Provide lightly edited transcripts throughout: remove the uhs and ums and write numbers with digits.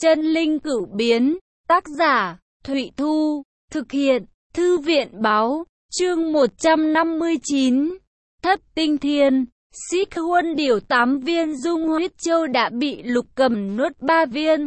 Chân linh cửu biến, tác giả, Thụy Thu, thực hiện, Thư viện báo, chương 159, Thất Tinh Thiên, Xích Huân Điểu 8 viên dung huyết châu đã bị Lục Cầm nuốt 3 viên.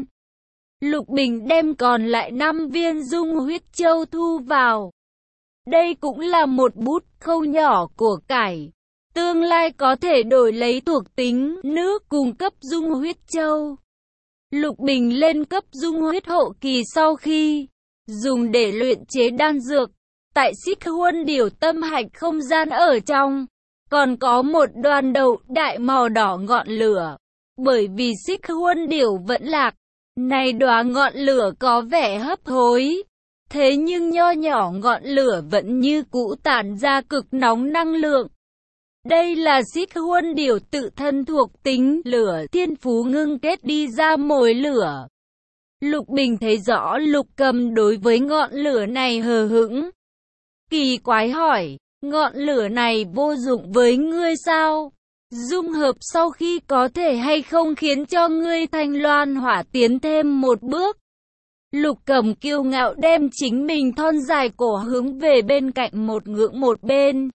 Lục Bình đem còn lại 5 viên dung huyết châu thu vào. Đây cũng là một bút khâu nhỏ của cải. Tương lai có thể đổi lấy thuộc tính nước cung cấp dung huyết châu. Lục Bình lên cấp dung huyết hậu kỳ sau khi dùng để luyện chế đan dược. Tại Xích Huân Điểu tâm hạch không gian ở trong, còn có một đoàn đậu đại màu đỏ ngọn lửa. Bởi vì Xích Huân Điểu vẫn lạc, này đóa ngọn lửa có vẻ hấp hối. Thế nhưng nho nhỏ ngọn lửa vẫn như cũ tản ra cực nóng năng lượng. Đây là Xích Huân Điểu tự thân thuộc tính lửa thiên phú ngưng kết đi ra mồi lửa. Lục Bình thấy rõ Lục Cầm đối với ngọn lửa này hờ hững. Kỳ quái hỏi, ngọn lửa này vô dụng với ngươi sao? Dung hợp sau khi có thể hay không khiến cho ngươi Thanh Loan Hỏa tiến thêm một bước? Lục Cầm kiêu ngạo đem chính mình thon dài cổ hướng về bên cạnh một ngưỡng một bên.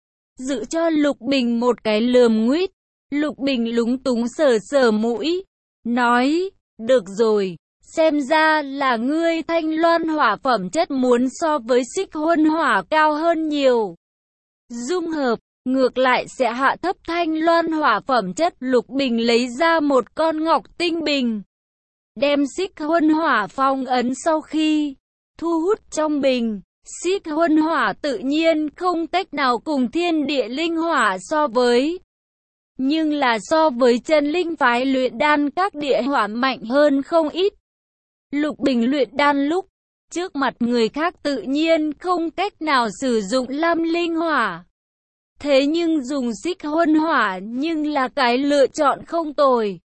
Giữ cho Lục Bình một cái lườm nguýt. Lục Bình lúng túng sờ sờ mũi, nói, được rồi, xem ra là ngươi Thanh Loan Hỏa phẩm chất muốn so với Xích Huân Hỏa cao hơn nhiều. Dung hợp, ngược lại sẽ hạ thấp Thanh Loan Hỏa phẩm chất. Lục Bình lấy ra một con ngọc tinh bình, đem Xích Huân Hỏa phong ấn sau khi thu hút trong bình. Xích Huân Hỏa tự nhiên không cách nào cùng thiên địa linh hỏa so với, nhưng là so với chân linh phái luyện đan các địa hỏa mạnh hơn không ít. Lục Bình luyện đan lúc trước mặt người khác tự nhiên không cách nào sử dụng lam linh hỏa. Thế nhưng dùng Xích Huân Hỏa nhưng là cái lựa chọn không tồi.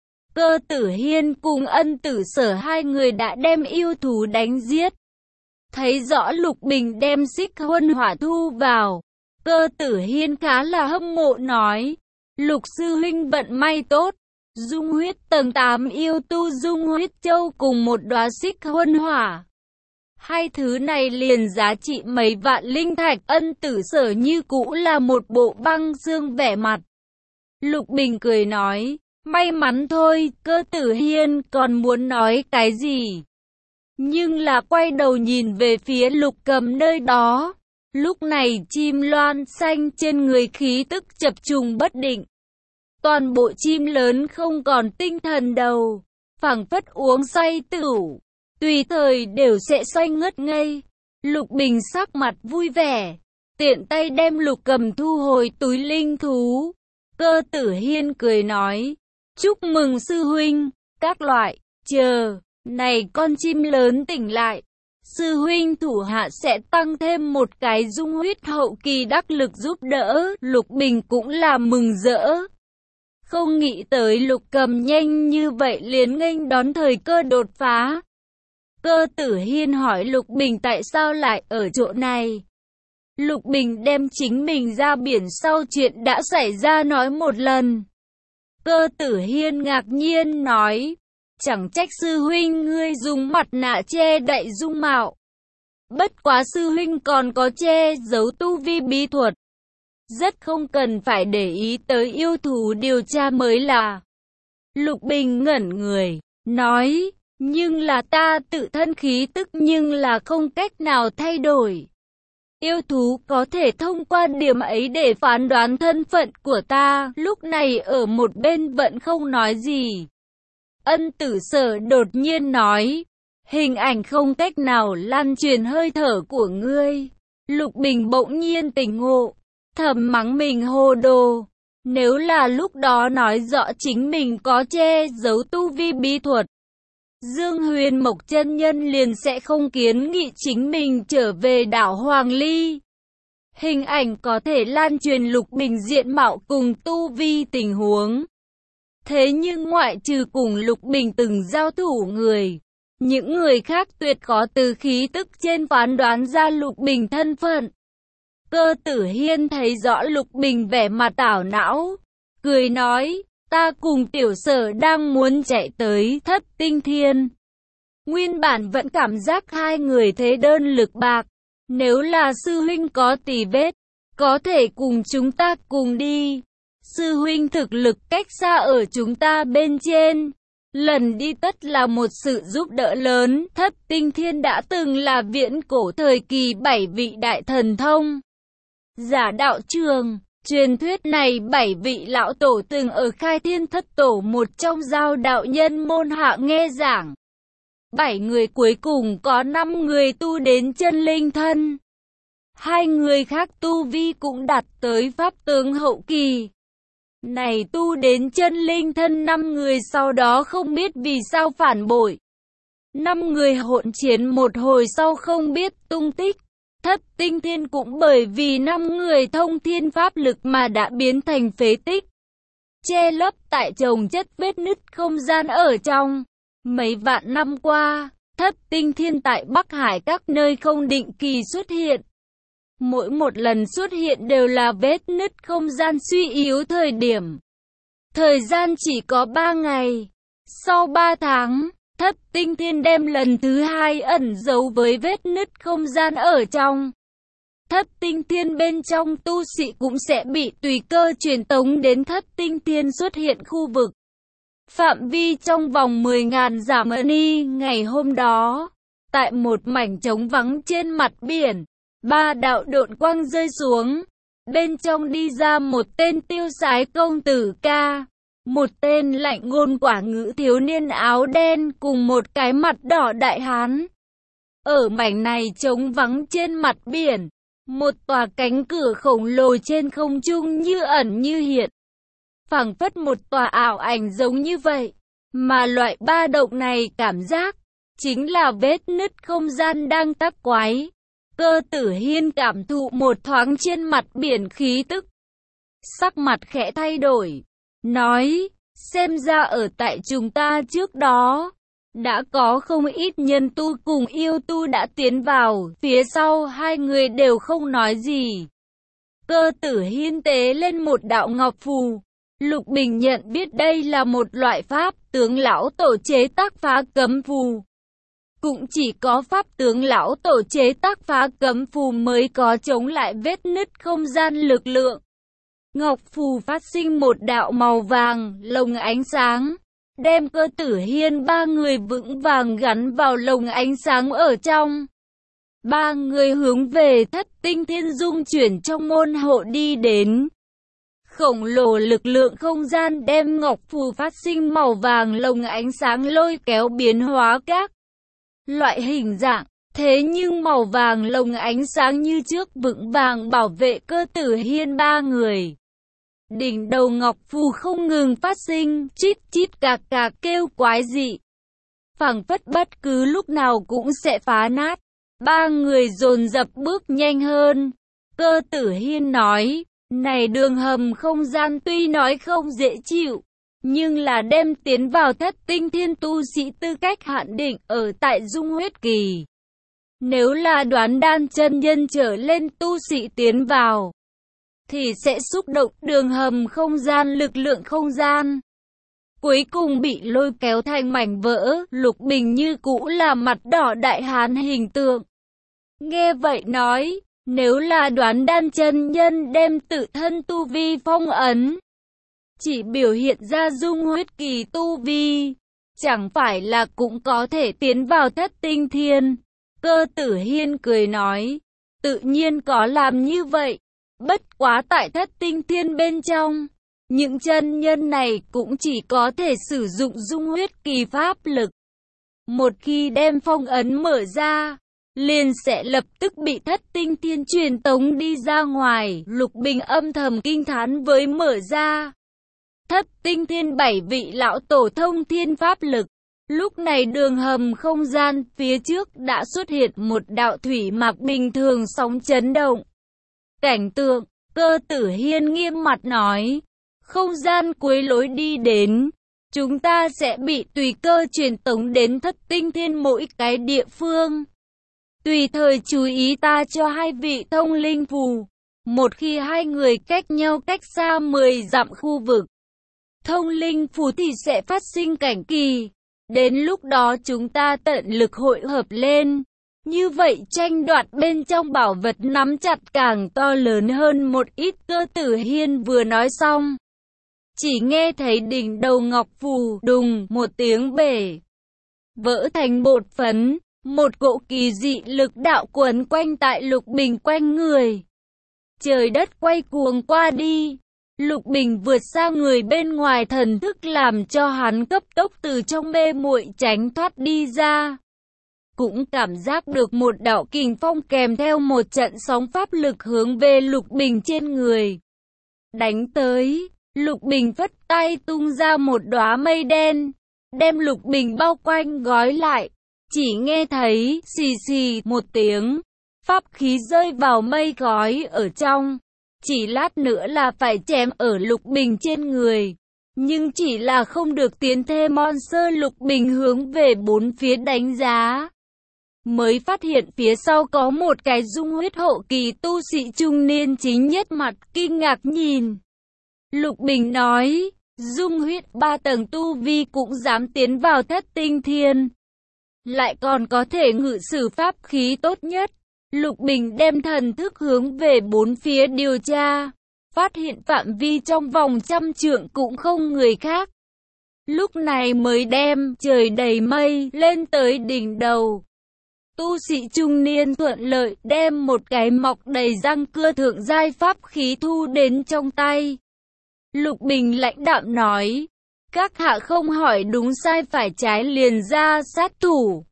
Cơ Tử Hiên cùng Ân Tử Sở hai người đã đem yêu thú đánh giết. Thấy rõ Lục Bình đem Xích Huân Hỏa thu vào, Cơ Tử Hiên khá là hâm mộ nói, Lục sư huynh vận may tốt, dung huyết tầng 8 yêu tu dung huyết châu cùng một đóa Xích Huân Hỏa. Hai thứ này liền giá trị mấy vạn linh thạch. Ân Tử Sở như cũ là một bộ băng xương vẻ mặt. Lục Bình cười nói, may mắn thôi. Cơ Tử Hiên còn muốn nói cái gì, nhưng là quay đầu nhìn về phía Lục Cầm nơi đó. Lúc này chim loan xanh trên người khí tức chập trùng bất định. Toàn bộ chim lớn không còn tinh thần đầu, phảng phất uống say tửu, tùy thời đều sẽ say ngất ngây. Lục Bình sắc mặt vui vẻ, tiện tay đem Lục Cầm thu hồi túi linh thú. Cơ Tử Hiên cười nói, chúc mừng sư huynh, các loại, chờ này con chim lớn tỉnh lại, sư huynh thủ hạ sẽ tăng thêm một cái dung huyết hậu kỳ đắc lực giúp đỡ. Lục Bình cũng là mừng rỡ. Không nghĩ tới Lục Cầm nhanh như vậy liền nghênh đón thời cơ đột phá. Cơ Tử Hiên hỏi Lục Bình tại sao lại ở chỗ này. Lục Bình đem chính mình ra biển sau chuyện đã xảy ra nói một lần. Cơ Tử Hiên ngạc nhiên nói, chẳng trách sư huynh ngươi dùng mặt nạ che đậy dung mạo. Bất quá sư huynh còn có che giấu tu vi bí thuật. Rất không cần phải để ý tới yêu thú điều tra mới là. Lục Bình ngẩn người, nói, nhưng là ta tự thân khí tức nhưng là không cách nào thay đổi. Yêu thú có thể thông qua điểm ấy để phán đoán thân phận của ta. Lúc này ở một bên vẫn không nói gì. Ân Tử Sở đột nhiên nói, hình ảnh không cách nào lan truyền hơi thở của ngươi. Lục Bình bỗng nhiên tỉnh ngộ, thầm mắng mình hồ đồ. Nếu là lúc đó nói rõ chính mình có che giấu tu vi bí thuật, Dương Huyền Mộc chân nhân liền sẽ không kiến nghị chính mình trở về đảo Hoàng Ly. Hình ảnh có thể lan truyền Lục Bình diện mạo cùng tu vi tình huống. Thế nhưng ngoại trừ cùng Lục Bình từng giao thủ người, những người khác tuyệt khó từ khí tức trên phán đoán ra Lục Bình thân phận. Cơ Tử Hiên thấy rõ Lục Bình vẻ mặt ảo não, cười nói, ta cùng Tiểu Sở đang muốn chạy tới Thất Tinh Thiên. Nguyên bản vẫn cảm giác hai người thế đơn lực bạc. Nếu là sư huynh có tì vết, có thể cùng chúng ta cùng đi. Sư huynh thực lực cách xa ở chúng ta bên trên. Lần đi tất là một sự giúp đỡ lớn. Thất Tinh Thiên đã từng là viễn cổ thời kỳ 7 vị đại thần thông. Giả đạo trường, truyền thuyết này 7 vị lão tổ từng ở Khai Thiên Thất Tổ một trong giao đạo nhân môn hạ nghe giảng. 7 người cuối cùng có 5 người tu đến chân linh thân. 2 người khác tu vi cũng đạt tới pháp tướng hậu kỳ. Này tu đến chân linh thân 5 người sau đó không biết vì sao phản bội. 5 người hỗn chiến một hồi sau không biết tung tích. Thất Tinh Thiên cũng bởi vì 5 người thông thiên pháp lực mà đã biến thành phế tích. Che lấp tại chồng chất vết nứt không gian ở trong. Mấy vạn năm qua, Thất Tinh Thiên tại Bắc Hải các nơi không định kỳ xuất hiện. Mỗi một lần xuất hiện đều là vết nứt không gian suy yếu thời điểm. Thời gian chỉ có 3 ngày. Sau 3 tháng, Thất Tinh Thiên đem lần thứ 2 ẩn giấu với vết nứt không gian ở trong. Thất Tinh Thiên bên trong tu sĩ cũng sẽ bị tùy cơ truyền tống đến Thất Tinh Thiên xuất hiện khu vực. Phạm vi trong vòng 10.000 dặm ni. Ngày hôm đó, tại một mảnh trống vắng trên mặt biển, 3 đạo độn quang rơi xuống. Bên trong đi ra một tên tiêu sái công tử ca, một tên lạnh ngôn quả ngữ thiếu niên áo đen cùng một cái mặt đỏ đại hán. Ở mảnh này trống vắng trên mặt biển, một tòa cánh cửa khổng lồ trên không trung như ẩn như hiện. Phảng phất một tòa ảo ảnh giống như vậy, mà loại ba động này cảm giác chính là vết nứt không gian đang tác quái. Cơ Tử Hiên cảm thụ một thoáng trên mặt biển khí tức, sắc mặt khẽ thay đổi, nói, xem ra ở tại chúng ta trước đó, đã có không ít nhân tu cùng yêu tu đã tiến vào, phía sau hai người đều không nói gì. Cơ Tử Hiên tế lên một đạo ngọc phù. Lục Bình nhận biết đây là một loại pháp tướng lão tổ chế tác phá cấm phù. Cũng chỉ có pháp tướng lão tổ chế tác phá cấm phù mới có chống lại vết nứt không gian lực lượng. Ngọc phù phát sinh một đạo màu vàng, lồng ánh sáng, đem Cơ Tử Hiên 3 người vững vàng gắn vào lồng ánh sáng ở trong. 3 người hướng về Thất Tinh Thiên dung chuyển trong môn hộ đi đến. Khổng lồ lực lượng không gian đem ngọc phù phát sinh màu vàng lồng ánh sáng lôi kéo biến hóa các loại hình dạng. Thế nhưng màu vàng lồng ánh sáng như trước vững vàng bảo vệ Cơ Tử Hiên 3 người. Đỉnh đầu ngọc phù không ngừng phát sinh chít chít cạc cạc kêu quái dị, phảng phất bất cứ lúc nào cũng sẽ phá nát. 3 người dồn dập bước nhanh hơn. Cơ Tử Hiên nói, này đường hầm không gian tuy nói không dễ chịu, nhưng là đem tiến vào Thất Tinh Thiên tu sĩ tư cách hạn định ở tại Dung Huyết Kỳ. Nếu là đoán đan chân nhân trở lên tu sĩ tiến vào, thì sẽ xúc động đường hầm không gian lực lượng không gian. Cuối cùng bị lôi kéo thành mảnh vỡ. Lục Bình như cũ là mặt đỏ đại hán hình tượng. Nghe vậy nói, nếu là đoán đan chân nhân đem tự thân tu vi phong ấn, chỉ biểu hiện ra Dung Huyết Kỳ tu vi, chẳng phải là cũng có thể tiến vào Thất Tinh Thiên. Cơ Tử Hiên cười nói, tự nhiên có làm như vậy, bất quá tại Thất Tinh Thiên bên trong, những chân nhân này cũng chỉ có thể sử dụng Dung Huyết Kỳ pháp lực. Một khi đem phong ấn mở ra, liền sẽ lập tức bị Thất Tinh Thiên truyền tống đi ra ngoài. Lục Bình âm thầm kinh thán với mở ra Thất Tinh Thiên 7 vị lão tổ thông thiên pháp lực. Lúc này đường hầm không gian phía trước đã xuất hiện một đạo thủy mạc bình thường sóng chấn động. Cảnh tượng, Cơ Tử Hiên nghiêm mặt nói, không gian cuối lối đi đến, chúng ta sẽ bị tùy cơ truyền tống đến Thất Tinh Thiên mỗi cái địa phương. Tùy thời chú ý ta cho 2 vị thông linh phù. Một khi 2 người cách nhau cách xa 10 dặm khu vực, thông linh phù thì sẽ phát sinh cảnh kỳ. Đến lúc đó chúng ta tận lực hội hợp lên. Như vậy tranh đoạt bên trong bảo vật nắm chặt càng to lớn hơn một ít. Cơ Tử Hiên vừa nói xong, chỉ nghe thấy đỉnh đầu ngọc phù đùng một tiếng bể vỡ thành bột phấn. Một cỗ kỳ dị lực đạo quấn quanh tại Lục Bình quanh người. Trời đất quay cuồng qua đi. Lục Bình vượt xa người bên ngoài thần thức làm cho hắn cấp tốc từ trong mê muội tránh thoát đi ra. Cũng cảm giác được một đạo kình phong kèm theo một trận sóng pháp lực hướng về Lục Bình trên người đánh tới. Lục Bình phất tay tung ra một đóa mây đen, đem Lục Bình bao quanh gói lại. Chỉ nghe thấy xì xì một tiếng, pháp khí rơi vào mây gói ở trong. Chỉ lát nữa là phải chém ở Lục Bình trên người. Nhưng chỉ là không được tiến thêm. Monster Lục Bình hướng về bốn phía đánh giá, mới phát hiện phía sau có một cái dung huyết hậu kỳ tu sĩ trung niên chính nhất mặt kinh ngạc nhìn. Lục Bình nói, dung huyết 3 tầng tu vi cũng dám tiến vào Thất Tinh Thiên, lại còn có thể ngự sử pháp khí tốt nhất. Lục Bình đem thần thức hướng về bốn phía điều tra, phát hiện phạm vi trong vòng 100 trượng cũng không người khác. Lúc này mới đem trời đầy mây lên tới đỉnh đầu. Tu sĩ trung niên thuận lợi đem một cái mọc đầy răng cưa thượng giai pháp khí thu đến trong tay. Lục Bình lãnh đạm nói, các hạ không hỏi đúng sai phải trái liền ra sát thủ,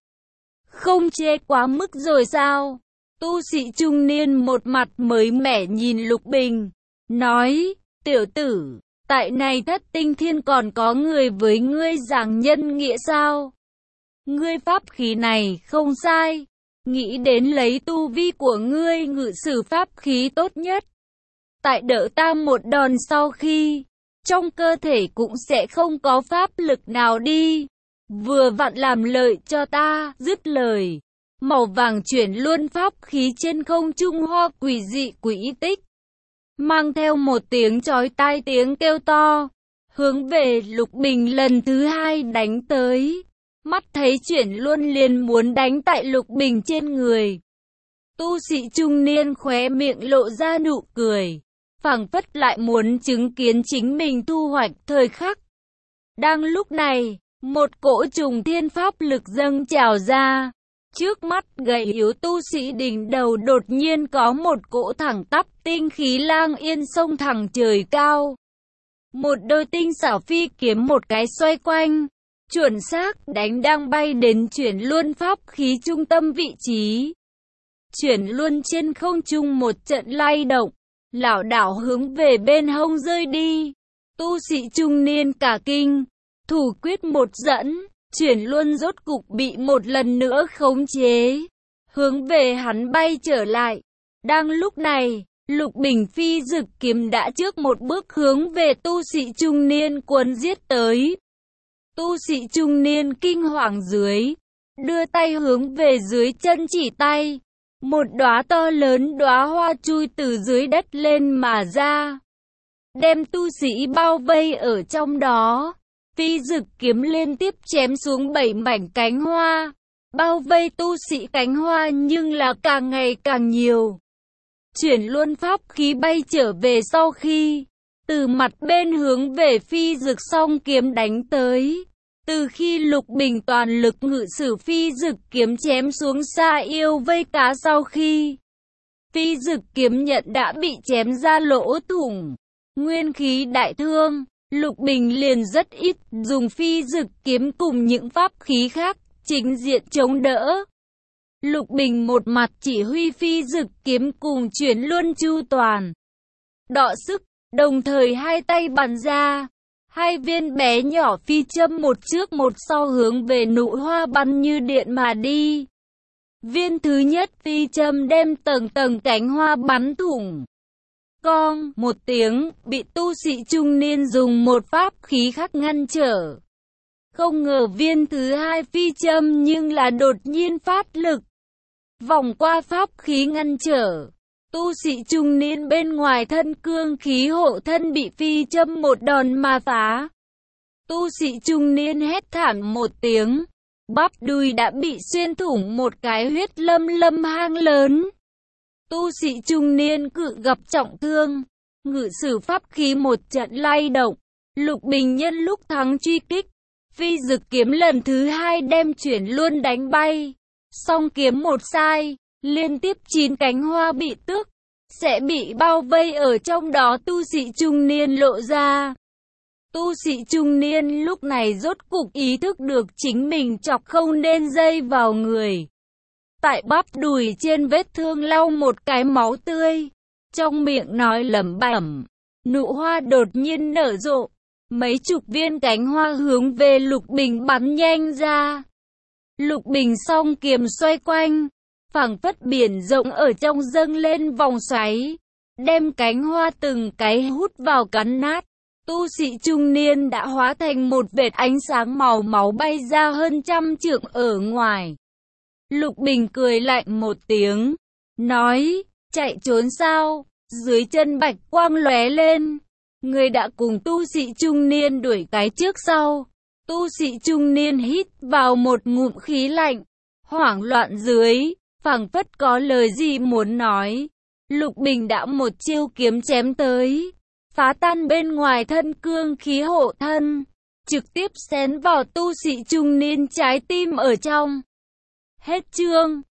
không chê quá mức rồi sao? Tu sĩ trung niên một mặt mới mẻ nhìn Lục Bình, nói, tiểu tử, tại này Thất Tinh Thiên còn có người với ngươi giảng nhân nghĩa sao? Ngươi pháp khí này không sai, nghĩ đến lấy tu vi của ngươi ngự sử pháp khí tốt nhất. Tại đỡ ta một đòn sau khi, trong cơ thể cũng sẽ không có pháp lực nào đi. Vừa vặn làm lợi cho ta. Dứt lời, màu vàng chuyển luôn pháp khí trên không trung hoa quỷ dị quỹ tích, mang theo một tiếng chói tai tiếng kêu to, hướng về Lục Bình lần thứ hai đánh tới. Mắt thấy chuyển luôn liền muốn đánh tại Lục Bình trên người. Tu sĩ trung niên khóe miệng lộ ra nụ cười, phảng phất lại muốn chứng kiến chính mình thu hoạch thời khắc. Đang lúc này, một cỗ trùng thiên pháp lực dâng trào ra. Trước mắt gầy yếu tu sĩ đỉnh đầu đột nhiên có một cỗ thẳng tắp tinh khí lang yên xông thẳng trời cao. Một đôi tinh xảo phi kiếm một cái xoay quanh, chuẩn xác đánh đang bay đến chuyển luôn pháp khí trung tâm vị trí. Chuyển luôn trên không trung một trận lay động, lảo đảo hướng về bên hông rơi đi. Tu sĩ trung niên cả kinh, thủ quyết một dẫn, chuyển luôn rốt cục bị một lần nữa khống chế, hướng về hắn bay trở lại. Đang lúc này, Lục Bình phi dực kiếm đã trước một bước hướng về tu sĩ trung niên cuốn giết tới. Tu sĩ trung niên kinh hoàng dưới, đưa tay hướng về dưới chân chỉ tay. Một đóa to lớn đóa hoa chui từ dưới đất lên mà ra, đem tu sĩ bao vây ở trong đó. Phi dực kiếm liên tiếp chém xuống 7 mảnh cánh hoa, bao vây tu sĩ cánh hoa nhưng là càng ngày càng nhiều. Chuyển luôn pháp khí bay trở về sau khi, từ mặt bên hướng về phi dực song kiếm đánh tới. Từ khi Lục Bình toàn lực ngự sử phi dực kiếm chém xuống xa yêu vây cá sau khi, phi dực kiếm nhận đã bị chém ra lỗ thủng, nguyên khí đại thương. Lục Bình liền rất ít dùng phi dực kiếm cùng những pháp khí khác chính diện chống đỡ. Lục Bình một mặt chỉ huy phi dực kiếm cùng chuyển luôn chu toàn, đọ sức, đồng thời hai tay bắn ra, hai viên bé nhỏ phi châm một trước một sau hướng về nụ hoa bắn như điện mà đi. Viên thứ nhất phi châm đem tầng tầng cánh hoa bắn thủng. Con một tiếng, bị tu sĩ trung niên dùng một pháp khí khác ngăn trở. Không ngờ viên thứ hai phi châm nhưng là đột nhiên phát lực, vòng qua pháp khí ngăn trở. Tu sĩ trung niên bên ngoài thân cương khí hộ thân bị phi châm một đòn mà phá. Tu sĩ trung niên hét thảm một tiếng. Bắp đùi đã bị xuyên thủng một cái huyết lâm lâm hang lớn. Tu sĩ trung niên cự gặp trọng thương. Ngự sử pháp khí một trận lay động. Lục Bình nhân lúc thắng truy kích. Phi dực kiếm lần thứ hai đem chuyển luôn đánh bay. Song kiếm một sai. Liên tiếp 9 cánh hoa bị tước. Sẽ bị bao vây ở trong đó. Tu sĩ trung niên lộ ra. Tu sĩ trung niên lúc này rốt cục ý thức được chính mình chọc không nên dây vào người. Tại bắp đùi trên vết thương lau một cái máu tươi. Trong miệng nói lẩm bẩm. Nụ hoa đột nhiên nở rộ. Mấy chục viên cánh hoa hướng về Lục Bình bắn nhanh ra. Lục Bình song kiếm xoay quanh. Phảng phất biển rộng ở trong dâng lên vòng xoáy. Đem cánh hoa từng cái hút vào cắn nát. Tu sĩ trung niên đã hóa thành một vệt ánh sáng màu máu bay ra hơn 100 trượng ở ngoài. Lục Bình cười lạnh một tiếng. Nói, chạy trốn sao? Dưới chân bạch quang lóe lên. Người đã cùng tu sĩ trung niên đuổi cái trước sau. Tu sĩ trung niên hít vào một ngụm khí lạnh. Hoảng loạn dưới, phảng phất có lời gì muốn nói. Lục Bình đã một chiêu kiếm chém tới. Phá tan bên ngoài thân cương khí hộ thân. Trực tiếp xén vào tu sĩ trung niên trái tim ở trong. Hết chương.